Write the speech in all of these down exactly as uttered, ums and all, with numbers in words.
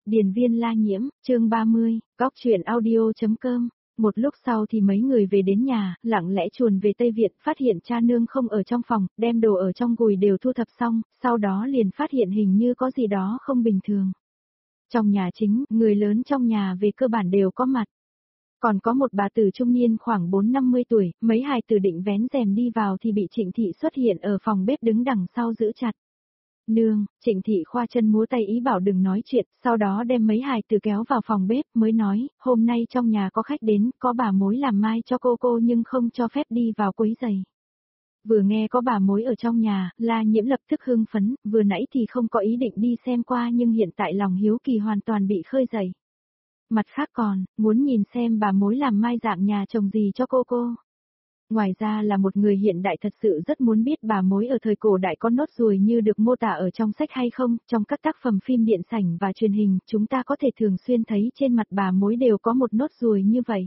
Điền viên La Nhiễm, chương ba mươi, góc truyện audio.com. Một lúc sau thì mấy người về đến nhà, lặng lẽ chuồn về Tây Viện, phát hiện cha nương không ở trong phòng, đem đồ ở trong gùi đều thu thập xong, sau đó liền phát hiện hình như có gì đó không bình thường. Trong nhà chính, người lớn trong nhà về cơ bản đều có mặt. Còn có một bà tử trung niên khoảng bốn năm mươi tuổi, mấy hài tử định vén rèm đi vào thì bị Trịnh Thị xuất hiện ở phòng bếp đứng đằng sau giữ chặt. Nương, Trịnh Thị khoa chân múa tay ý bảo đừng nói chuyện, sau đó đem mấy hài tử kéo vào phòng bếp mới nói, hôm nay trong nhà có khách đến, có bà mối làm mai cho cô cô nhưng không cho phép đi vào quấy giày. Vừa nghe có bà mối ở trong nhà, La Nhiễm lập tức hưng phấn, vừa nãy thì không có ý định đi xem qua nhưng hiện tại lòng hiếu kỳ hoàn toàn bị khơi dậy. Mặt khác còn, muốn nhìn xem bà mối làm mai dạng nhà chồng gì cho cô cô. Ngoài ra là một người hiện đại thật sự rất muốn biết bà mối ở thời cổ đại có nốt ruồi như được mô tả ở trong sách hay không, trong các tác phẩm phim điện ảnh và truyền hình, chúng ta có thể thường xuyên thấy trên mặt bà mối đều có một nốt ruồi như vậy.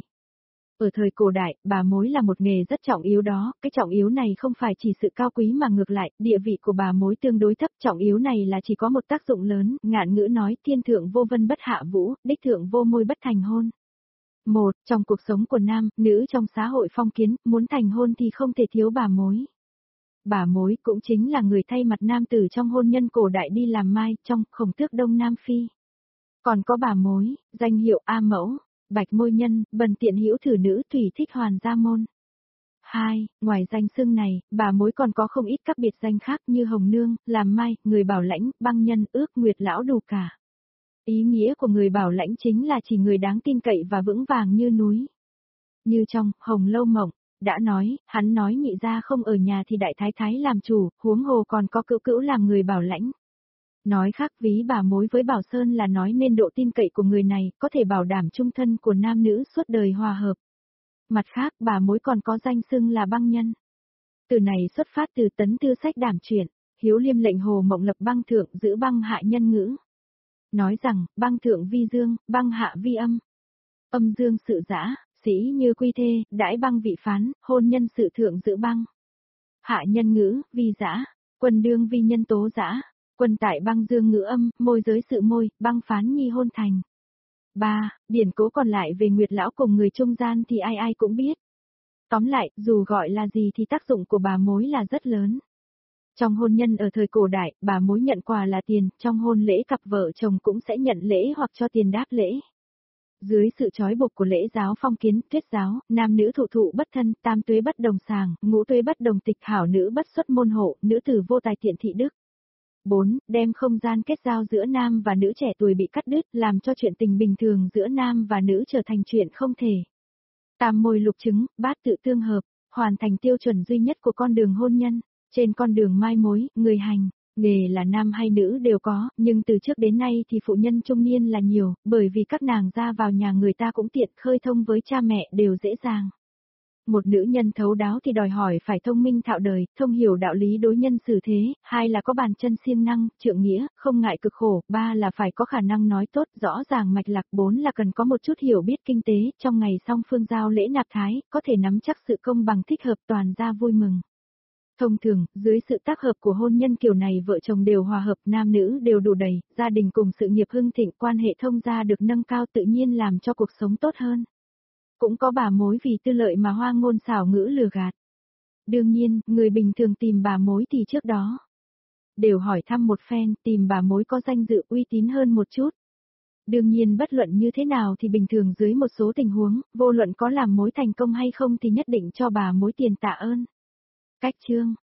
Ở thời cổ đại, bà mối là một nghề rất trọng yếu đó, cái trọng yếu này không phải chỉ sự cao quý mà ngược lại, địa vị của bà mối tương đối thấp, trọng yếu này là chỉ có một tác dụng lớn, ngạn ngữ nói thiên thượng vô vân bất hạ vũ, đích thượng vô môi bất thành hôn. Một, trong cuộc sống của nam, nữ trong xã hội phong kiến, muốn thành hôn thì không thể thiếu bà mối. Bà mối cũng chính là người thay mặt nam tử trong hôn nhân cổ đại đi làm mai, trong khổng tước Đông Nam Phi. Còn có bà mối, danh hiệu A mẫu, bạch môi nhân, bần tiện hữu thử nữ thủy thích hoàn gia môn. Hai, ngoài danh xưng này, bà mối còn có không ít các biệt danh khác như hồng nương, làm mai, người bảo lãnh, băng nhân, ước nguyệt lão đủ cả. Ý nghĩa của người bảo lãnh chính là chỉ người đáng tin cậy và vững vàng như núi. Như trong Hồng Lâu Mộng, đã nói, hắn nói nhị gia không ở nhà thì đại thái thái làm chủ, huống hồ còn có cữu cữu làm người bảo lãnh. Nói khác ví bà mối với Bảo Sơn là nói nên độ tin cậy của người này có thể bảo đảm chung thân của nam nữ suốt đời hòa hợp. Mặt khác bà mối còn có danh xưng là băng nhân. Từ này xuất phát từ Tấn Tư Sách Đảm Truyện, Hiếu Liêm lệnh Hồ Mộng lập băng thượng giữ băng hạ nhân ngữ. Nói rằng, băng thượng vi dương, băng hạ vi âm. Âm dương sự giã, sĩ như quy thê, đãi băng vị phán, hôn nhân sự thượng giữ băng. Hạ nhân ngữ, vi giã, quân đương vi nhân tố giã, quân tại băng dương ngữ âm, môi giới sự môi, băng phán nhi hôn thành. ba. Điển cố còn lại về Nguyệt Lão cùng người trung gian thì ai ai cũng biết. Tóm lại, dù gọi là gì thì tác dụng của bà mối là rất lớn. Trong hôn nhân ở thời cổ đại, bà mối nhận quà là tiền, trong hôn lễ cặp vợ chồng cũng sẽ nhận lễ hoặc cho tiền đáp lễ. Dưới sự trói buộc của lễ giáo phong kiến, tuyết giáo, nam nữ thụ thụ bất thân, tam tuế bất đồng sàng, ngũ tuế bất đồng tịch, hảo nữ bất xuất môn hộ, nữ tử vô tài tiện thị đức. bốn. Đem không gian kết giao giữa nam và nữ trẻ tuổi bị cắt đứt, làm cho chuyện tình bình thường giữa nam và nữ trở thành chuyện không thể. Tam môi lục chứng, bát tự tương hợp, hoàn thành tiêu chuẩn duy nhất của con đường hôn nhân. Trên con đường mai mối, người hành, nghề là nam hay nữ đều có, nhưng từ trước đến nay thì phụ nhân trung niên là nhiều, bởi vì các nàng ra vào nhà người ta cũng tiện, khơi thông với cha mẹ đều dễ dàng. Một nữ nhân thấu đáo thì đòi hỏi phải thông minh thạo đời, thông hiểu đạo lý đối nhân xử thế, hai là có bàn chân siêng năng, trượng nghĩa, không ngại cực khổ, ba là phải có khả năng nói tốt, rõ ràng mạch lạc, bốn là cần có một chút hiểu biết kinh tế, trong ngày song phương giao lễ nạp thái, có thể nắm chắc sự công bằng thích hợp toàn gia vui mừng. Thông thường, dưới sự tác hợp của hôn nhân kiểu này vợ chồng đều hòa hợp, nam nữ đều đủ đầy, gia đình cùng sự nghiệp hưng thịnh, quan hệ thông gia được nâng cao tự nhiên làm cho cuộc sống tốt hơn. Cũng có bà mối vì tư lợi mà hoa ngôn xảo ngữ lừa gạt. Đương nhiên, người bình thường tìm bà mối thì trước đó đều hỏi thăm một phen, tìm bà mối có danh dự uy tín hơn một chút. Đương nhiên bất luận như thế nào thì bình thường dưới một số tình huống, vô luận có làm mối thành công hay không thì nhất định cho bà mối tiền tạ ơn. Cách chương,